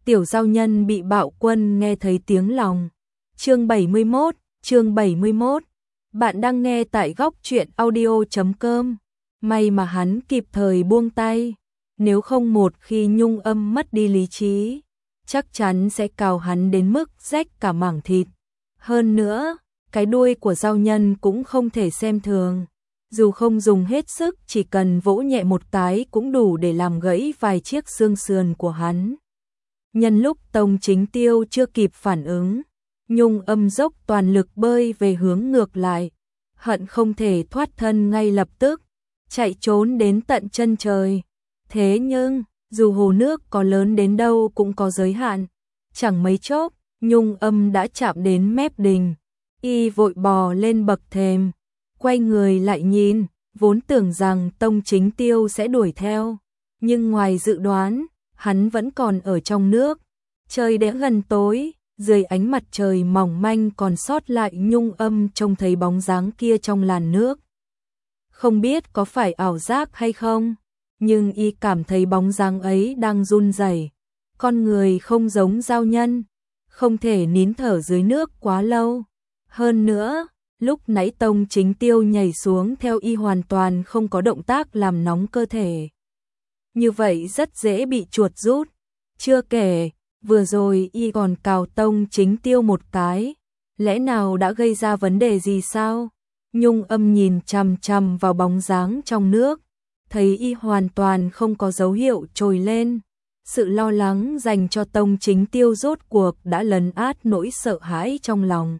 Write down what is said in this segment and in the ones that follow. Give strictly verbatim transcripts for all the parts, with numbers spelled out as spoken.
Tiểu giao nhân bị bạo quân nghe thấy tiếng lòng. Chương bảy mươi mốt, chương bảy mươi mốt. Bạn đang nghe tại góc truyện audio chấm com. May mà hắn kịp thời buông tay, nếu không một khi Nhung Âm mất đi lý trí, chắc chắn sẽ cào hắn đến mức rách cả mảng thịt. Hơn nữa, cái đuôi của giao nhân cũng không thể xem thường, dù không dùng hết sức, chỉ cần vỗ nhẹ một cái cũng đủ để làm gãy vài chiếc xương sườn của hắn. Nhân lúc Tông Chính Tiêu chưa kịp phản ứng, Nhung Âm dốc toàn lực bơi về hướng ngược lại, hận không thể thoát thân ngay lập tức, chạy trốn đến tận chân trời. Thế nhưng, dù hồ nước có lớn đến đâu cũng có giới hạn, chẳng mấy chốc, Nhung Âm đã chạm đến mép đình. Y vội bò lên bậc thềm, quay người lại nhìn, vốn tưởng rằng Tông Chính Tiêu sẽ đuổi theo, nhưng ngoài dự đoán, hắn vẫn còn ở trong nước. Trời đã gần tối, dưới ánh mặt trời mỏng manh còn sót lại Nhung Âm trông thấy bóng dáng kia trong làn nước. Không biết có phải ảo giác hay không, nhưng y cảm thấy bóng dáng ấy đang run rẩy. Con người không giống giao nhân, không thể nín thở dưới nước quá lâu. Hơn nữa, lúc nãy Tông Chính Tiêu nhảy xuống theo y hoàn toàn không có động tác làm nóng cơ thể. Như vậy rất dễ bị chuột rút. Chưa kể, vừa rồi y còn cào Tông Chính Tiêu một cái, lẽ nào đã gây ra vấn đề gì sao? Nhung Âm nhìn chằm chằm vào bóng dáng trong nước, thấy y hoàn toàn không có dấu hiệu trồi lên. Sự lo lắng dành cho Tông Chính Tiêu rốt cuộc đã lấn át nỗi sợ hãi trong lòng.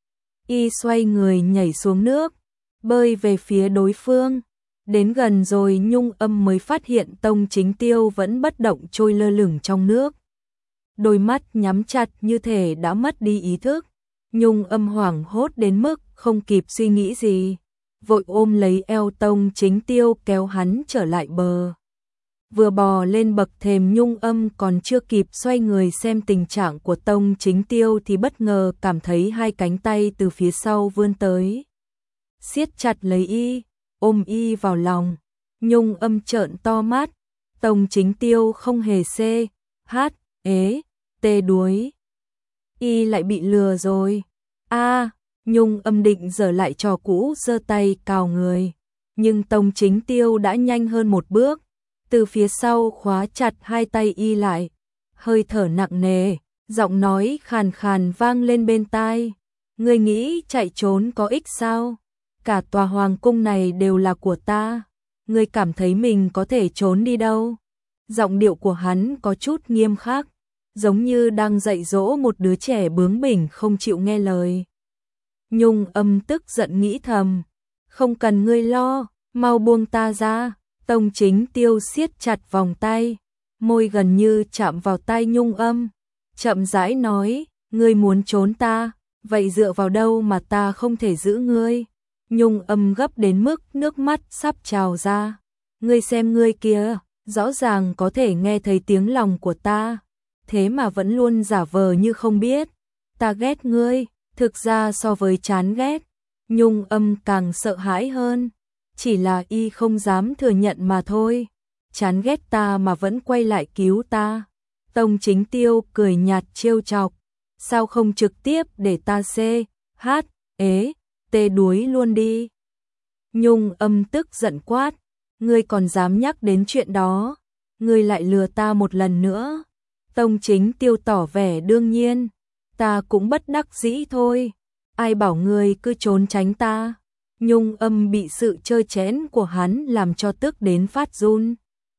Y xoay người nhảy xuống nước, bơi về phía đối phương. Đến gần rồi Nhung Âm mới phát hiện Tông Chính Tiêu vẫn bất động trôi lơ lửng trong nước. Đôi mắt nhắm chặt như thể đã mất đi ý thức. Nhung Âm hoảng hốt đến mức không kịp suy nghĩ gì, vội ôm lấy eo Tông Chính Tiêu kéo hắn trở lại bờ. Vừa bò lên bậc thềm, Nhung Âm còn chưa kịp xoay người xem tình trạng của Tông Chính Tiêu thì bất ngờ cảm thấy hai cánh tay từ phía sau vươn tới, siết chặt lấy y, ôm y vào lòng. Nhung Âm trợn to mắt, Tông Chính Tiêu không hề xê, hát, ế, tê đuối. Y lại bị lừa rồi. A, Nhung Âm định giở lại trò cũ, giơ tay cào người, nhưng Tông Chính Tiêu đã nhanh hơn một bước, từ phía sau khóa chặt hai tay y lại. Hơi thở nặng nề, giọng nói khàn khàn vang lên bên tai. Ngươi nghĩ chạy trốn có ích sao? Cả tòa hoàng cung này đều là của ta. Ngươi cảm thấy mình có thể trốn đi đâu? Giọng điệu của hắn có chút nghiêm khắc, giống như đang dạy dỗ một đứa trẻ bướng bỉnh không chịu nghe lời. Nhung Âm tức giận nghĩ thầm, không cần ngươi lo, mau buông ta ra. Tông Chính Tiêu siết chặt vòng tay, môi gần như chạm vào tai Nhung Âm, chậm rãi nói, ngươi muốn trốn ta, vậy dựa vào đâu mà ta không thể giữ ngươi? Nhung Âm gấp đến mức nước mắt sắp trào ra. Ngươi xem ngươi kia, rõ ràng có thể nghe thấy tiếng lòng của ta, thế mà vẫn luôn giả vờ như không biết. Ta ghét ngươi, thực ra so với chán ghét, Nhung Âm càng sợ hãi hơn. Chỉ là y không dám thừa nhận mà thôi. Chán ghét ta mà vẫn quay lại cứu ta. Tông Chính Tiêu cười nhạt trêu chọc, sao không trực tiếp để ta xê, hát, ế, tê đuối luôn đi? Nhung Âm tức giận quát, ngươi còn dám nhắc đến chuyện đó, ngươi lại lừa ta một lần nữa. Tông Chính Tiêu tỏ vẻ đương nhiên, ta cũng bất đắc dĩ thôi, ai bảo ngươi cứ trốn tránh ta. Nhung Âm bị sự chơi chén của hắn làm cho tức đến phát run.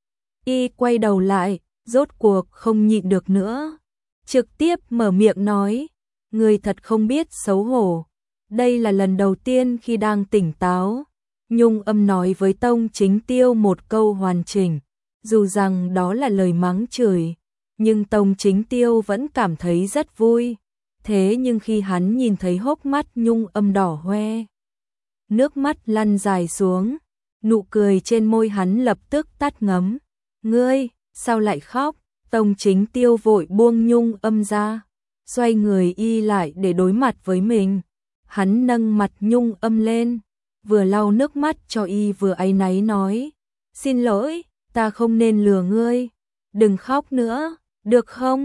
Y quay đầu lại, rốt cuộc không nhịn được nữa, trực tiếp mở miệng nói, ngươi thật không biết xấu hổ. Đây là lần đầu tiên khi đang tỉnh táo, Nhung Âm nói với Tông Chính Tiêu một câu hoàn chỉnh, dù rằng đó là lời mắng chửi, nhưng Tông Chính Tiêu vẫn cảm thấy rất vui. Thế nhưng khi hắn nhìn thấy hốc mắt Nhung Âm đỏ hoe, nước mắt lăn dài xuống, nụ cười trên môi hắn lập tức tắt ngấm. Ngươi, sao lại khóc? Tông Chính Tiêu vội buông Nhung Âm ra, xoay người y lại để đối mặt với mình. Hắn nâng mặt Nhung Âm lên, vừa lau nước mắt cho y vừa áy náy nói, xin lỗi, ta không nên lừa ngươi, đừng khóc nữa, được không?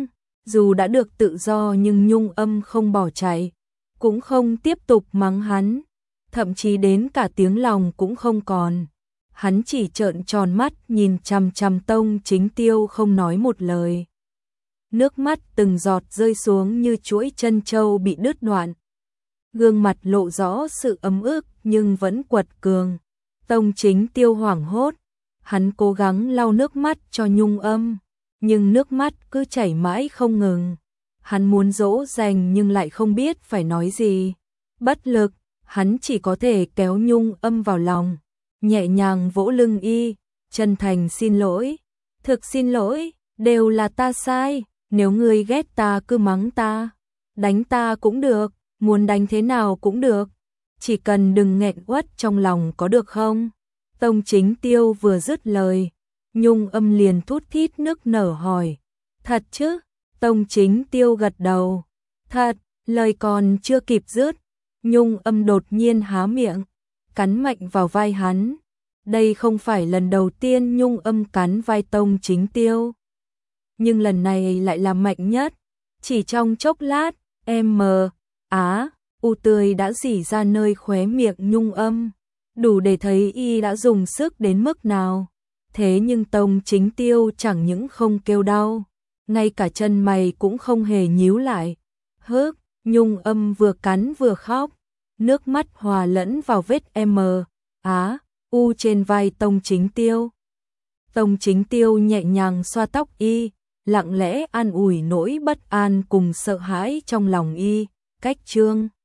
Dù đã được tự do nhưng Nhung Âm không bỏ chạy, cũng không tiếp tục mắng hắn, thậm chí đến cả tiếng lòng cũng không còn. Hắn chỉ trợn tròn mắt nhìn chằm chằm Tông Chính Tiêu không nói một lời. Nước mắt từng giọt rơi xuống như chuỗi chân châu bị đứt đoạn. Gương mặt lộ rõ sự ấm ức nhưng vẫn quật cường. Tông Chính Tiêu hoảng hốt, hắn cố gắng lau nước mắt cho Nhung Âm, nhưng nước mắt cứ chảy mãi không ngừng. Hắn muốn dỗ dành nhưng lại không biết phải nói gì. Bất lực, hắn chỉ có thể kéo Nhung Âm vào lòng, nhẹ nhàng vỗ lưng y, chân thành xin lỗi. Thực xin lỗi, đều là ta sai, nếu ngươi ghét ta cứ mắng ta, đánh ta cũng được, muốn đánh thế nào cũng được, chỉ cần đừng nghẹn uất trong lòng có được không? Tông Chính Tiêu vừa dứt lời, Nhung Âm liền thút thít nức nở hỏi, thật chứ? Tông Chính Tiêu gật đầu, thật. Lời còn chưa kịp dứt, Nhung Âm đột nhiên há miệng, cắn mạnh vào vai hắn. Đây không phải lần đầu tiên Nhung Âm cắn vai Tông Chính Tiêu, nhưng lần này lại là mạnh nhất. Chỉ trong chốc lát, em mờ, á, u tươi đã rỉ ra nơi khóe miệng Nhung Âm, đủ để thấy y đã dùng sức đến mức nào. Thế nhưng Tông Chính Tiêu chẳng những không kêu đau, ngay cả chân mày cũng không hề nhíu lại. Hức, Nhung Âm vừa cắn vừa khóc, nước mắt hòa lẫn vào vết M, á, u trên vai Tông Chính Tiêu. Tông Chính Tiêu nhẹ nhàng xoa tóc y, lặng lẽ an ủi nỗi bất an cùng sợ hãi trong lòng y. Cách chương